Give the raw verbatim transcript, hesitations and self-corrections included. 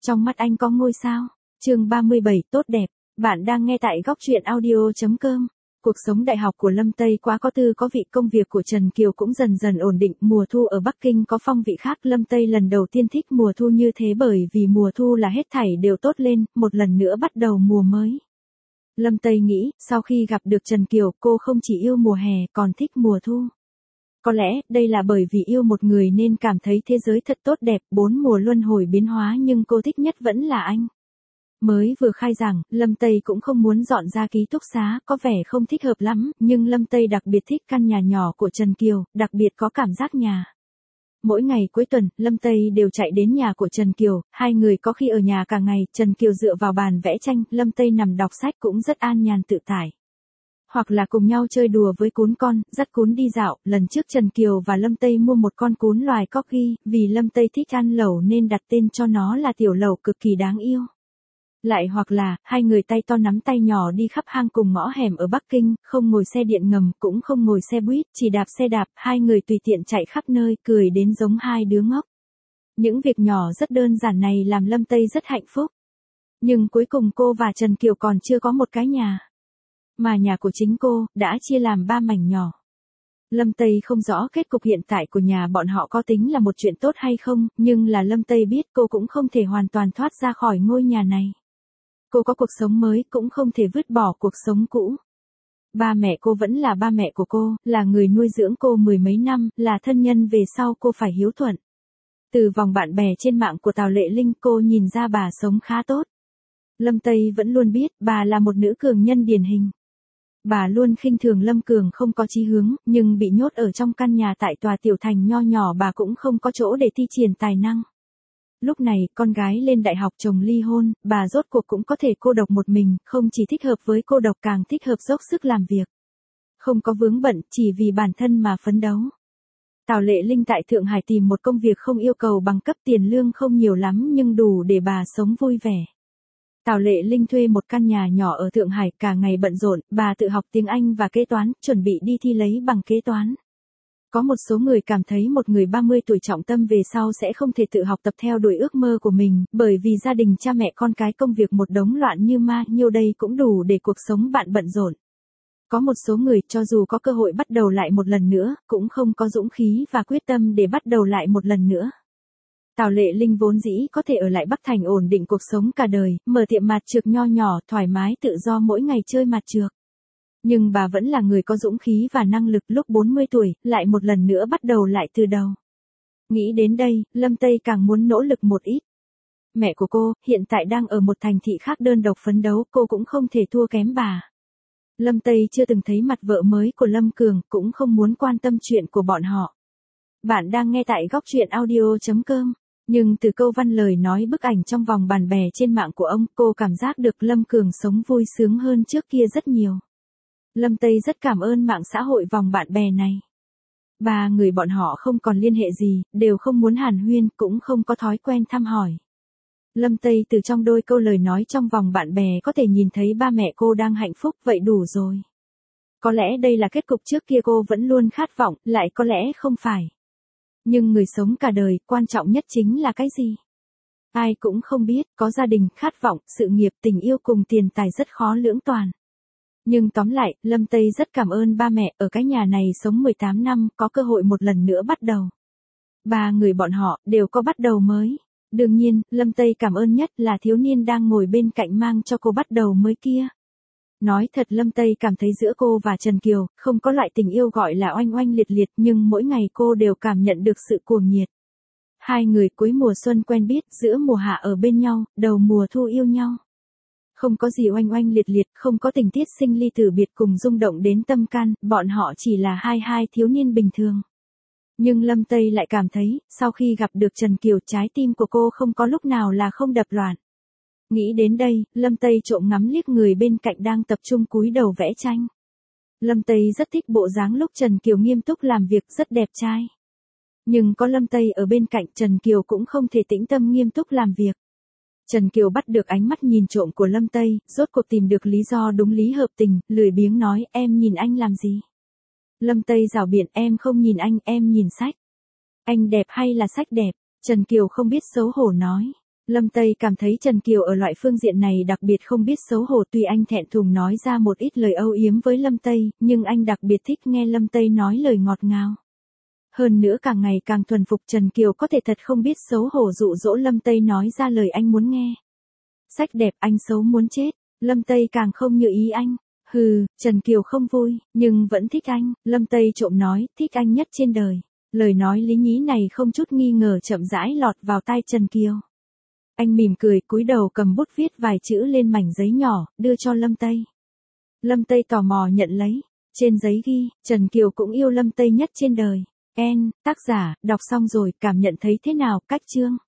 Trong mắt anh có ngôi sao. Chương ba mươi bảy, tốt đẹp. Bạn đang nghe tại góc truyện audio chấm com. Cuộc sống đại học của Lâm Tây quá có tư có vị, công việc của Trần Kiều cũng dần dần ổn định. Mùa thu ở Bắc Kinh có phong vị khác. Lâm Tây lần đầu tiên thích mùa thu như thế bởi vì mùa thu là hết thảy đều tốt lên, một lần nữa bắt đầu mùa mới. Lâm Tây nghĩ, sau khi gặp được Trần Kiều, cô không chỉ yêu mùa hè, còn thích mùa thu. Có lẽ, đây là bởi vì yêu một người nên cảm thấy thế giới thật tốt đẹp, bốn mùa luân hồi biến hóa nhưng cô thích nhất vẫn là anh. Mới vừa khai giảng, Lâm Tây cũng không muốn dọn ra ký túc xá, có vẻ không thích hợp lắm, nhưng Lâm Tây đặc biệt thích căn nhà nhỏ của Trần Kiều, đặc biệt có cảm giác nhà. Mỗi ngày cuối tuần, Lâm Tây đều chạy đến nhà của Trần Kiều, hai người có khi ở nhà cả ngày, Trần Kiều dựa vào bàn vẽ tranh, Lâm Tây nằm đọc sách cũng rất an nhàn tự tại. Hoặc là cùng nhau chơi đùa với cún con, dắt cún đi dạo, lần trước Trần Kiều và Lâm Tây mua một con cún loài corgi, vì Lâm Tây thích ăn lẩu nên đặt tên cho nó là tiểu lẩu cực kỳ đáng yêu. Lại hoặc là, hai người tay to nắm tay nhỏ đi khắp hang cùng ngõ hẻm ở Bắc Kinh, không ngồi xe điện ngầm, cũng không ngồi xe buýt, chỉ đạp xe đạp, hai người tùy tiện chạy khắp nơi, cười đến giống hai đứa ngốc. Những việc nhỏ rất đơn giản này làm Lâm Tây rất hạnh phúc. Nhưng cuối cùng cô và Trần Kiều còn chưa có một cái nhà. Mà nhà của chính cô, đã chia làm ba mảnh nhỏ. Lâm Tây không rõ kết cục hiện tại của nhà bọn họ có tính là một chuyện tốt hay không, nhưng là Lâm Tây biết cô cũng không thể hoàn toàn thoát ra khỏi ngôi nhà này. Cô có cuộc sống mới, cũng không thể vứt bỏ cuộc sống cũ. Ba mẹ cô vẫn là ba mẹ của cô, là người nuôi dưỡng cô mười mấy năm, là thân nhân về sau cô phải hiếu thuận. Từ vòng bạn bè trên mạng của Tào Lệ Linh cô nhìn ra bà sống khá tốt. Lâm Tây vẫn luôn biết bà là một nữ cường nhân điển hình. Bà luôn khinh thường Lâm Cường không có chí hướng, nhưng bị nhốt ở trong căn nhà tại tòa tiểu thành nho nhỏ bà cũng không có chỗ để thi triển tài năng. Lúc này, con gái lên đại học, chồng ly hôn, bà rốt cuộc cũng có thể cô độc một mình, không chỉ thích hợp với cô độc càng thích hợp dốc sức làm việc. Không có vướng bận, chỉ vì bản thân mà phấn đấu. Tào Lệ Linh tại Thượng Hải tìm một công việc không yêu cầu bằng cấp, tiền lương không nhiều lắm nhưng đủ để bà sống vui vẻ. Tào Lệ Linh thuê một căn nhà nhỏ ở Thượng Hải, cả ngày bận rộn, bà tự học tiếng Anh và kế toán, chuẩn bị đi thi lấy bằng kế toán. Có một số người cảm thấy một người ba mươi tuổi trọng tâm về sau sẽ không thể tự học tập theo đuổi ước mơ của mình, bởi vì gia đình cha mẹ con cái công việc một đống loạn như ma, nhiêu đây cũng đủ để cuộc sống bạn bận rộn. Có một số người cho dù có cơ hội bắt đầu lại một lần nữa, cũng không có dũng khí và quyết tâm để bắt đầu lại một lần nữa. Tào Lệ Linh vốn dĩ có thể ở lại Bắc Thành ổn định cuộc sống cả đời, mở tiệm mạt trược nho nhỏ, thoải mái tự do mỗi ngày chơi mạt trược. Nhưng bà vẫn là người có dũng khí và năng lực, lúc bốn mươi tuổi, lại một lần nữa bắt đầu lại từ đầu. Nghĩ đến đây, Lâm Tây càng muốn nỗ lực một ít. Mẹ của cô, hiện tại đang ở một thành thị khác đơn độc phấn đấu, cô cũng không thể thua kém bà. Lâm Tây chưa từng thấy mặt vợ mới của Lâm Cường, cũng không muốn quan tâm chuyện của bọn họ. Bạn đang nghe tại góc truyện audio chấm com. Nhưng từ câu văn lời nói bức ảnh trong vòng bạn bè trên mạng của ông, cô cảm giác được Lâm Cường sống vui sướng hơn trước kia rất nhiều. Lâm Tây rất cảm ơn mạng xã hội vòng bạn bè này. Ba người bọn họ không còn liên hệ gì, đều không muốn hàn huyên, cũng không có thói quen thăm hỏi. Lâm Tây từ trong đôi câu lời nói trong vòng bạn bè có thể nhìn thấy ba mẹ cô đang hạnh phúc, vậy đủ rồi. Có lẽ đây là kết cục trước kia cô vẫn luôn khát vọng, lại có lẽ không phải. Nhưng người sống cả đời, quan trọng nhất chính là cái gì? Ai cũng không biết, có gia đình, khát vọng, sự nghiệp, tình yêu cùng tiền tài rất khó lưỡng toàn. Nhưng tóm lại, Lâm Tây rất cảm ơn ba mẹ, ở cái nhà này sống mười tám năm, có cơ hội một lần nữa bắt đầu. Ba người bọn họ, đều có bắt đầu mới. Đương nhiên, Lâm Tây cảm ơn nhất là thiếu niên đang ngồi bên cạnh mang cho cô bắt đầu mới kia. Nói thật, Lâm Tây cảm thấy giữa cô và Trần Kiều, không có loại tình yêu gọi là oanh oanh liệt liệt, nhưng mỗi ngày cô đều cảm nhận được sự cuồng nhiệt. Hai người cuối mùa xuân quen biết, giữa mùa hạ ở bên nhau, đầu mùa thu yêu nhau. Không có gì oanh oanh liệt liệt, không có tình tiết sinh ly tử biệt cùng rung động đến tâm can, bọn họ chỉ là hai hai thiếu niên bình thường. Nhưng Lâm Tây lại cảm thấy, sau khi gặp được Trần Kiều, trái tim của cô không có lúc nào là không đập loạn. Nghĩ đến đây, Lâm Tây trộm ngắm liếc người bên cạnh đang tập trung cúi đầu vẽ tranh. Lâm Tây rất thích bộ dáng lúc Trần Kiều nghiêm túc làm việc, rất đẹp trai. Nhưng có Lâm Tây ở bên cạnh, Trần Kiều cũng không thể tĩnh tâm nghiêm túc làm việc. Trần Kiều bắt được ánh mắt nhìn trộm của Lâm Tây, rốt cuộc tìm được lý do đúng lý hợp tình, lười biếng nói, em nhìn anh làm gì? Lâm Tây rảo biện, em không nhìn anh, em nhìn sách. Anh đẹp hay là sách đẹp? Trần Kiều không biết xấu hổ nói. Lâm Tây cảm thấy Trần Kiều ở loại phương diện này đặc biệt không biết xấu hổ, tuy anh thẹn thùng nói ra một ít lời âu yếm với Lâm Tây, nhưng anh đặc biệt thích nghe Lâm Tây nói lời ngọt ngào. Hơn nữa càng ngày càng thuần phục Trần Kiều có thể thật không biết xấu hổ dụ dỗ Lâm Tây nói ra lời anh muốn nghe. Sách đẹp anh xấu muốn chết, Lâm Tây càng không như ý anh. Hừ, Trần Kiều không vui, nhưng vẫn thích anh, Lâm Tây trộm nói, thích anh nhất trên đời. Lời nói lý nhí này không chút nghi ngờ chậm rãi lọt vào tai Trần Kiều. Anh mỉm cười, cúi đầu cầm bút viết vài chữ lên mảnh giấy nhỏ, đưa cho Lâm Tây. Lâm Tây tò mò nhận lấy, trên giấy ghi, Trần Kiều cũng yêu Lâm Tây nhất trên đời. En, tác giả, đọc xong rồi, cảm nhận thấy thế nào, cách chương.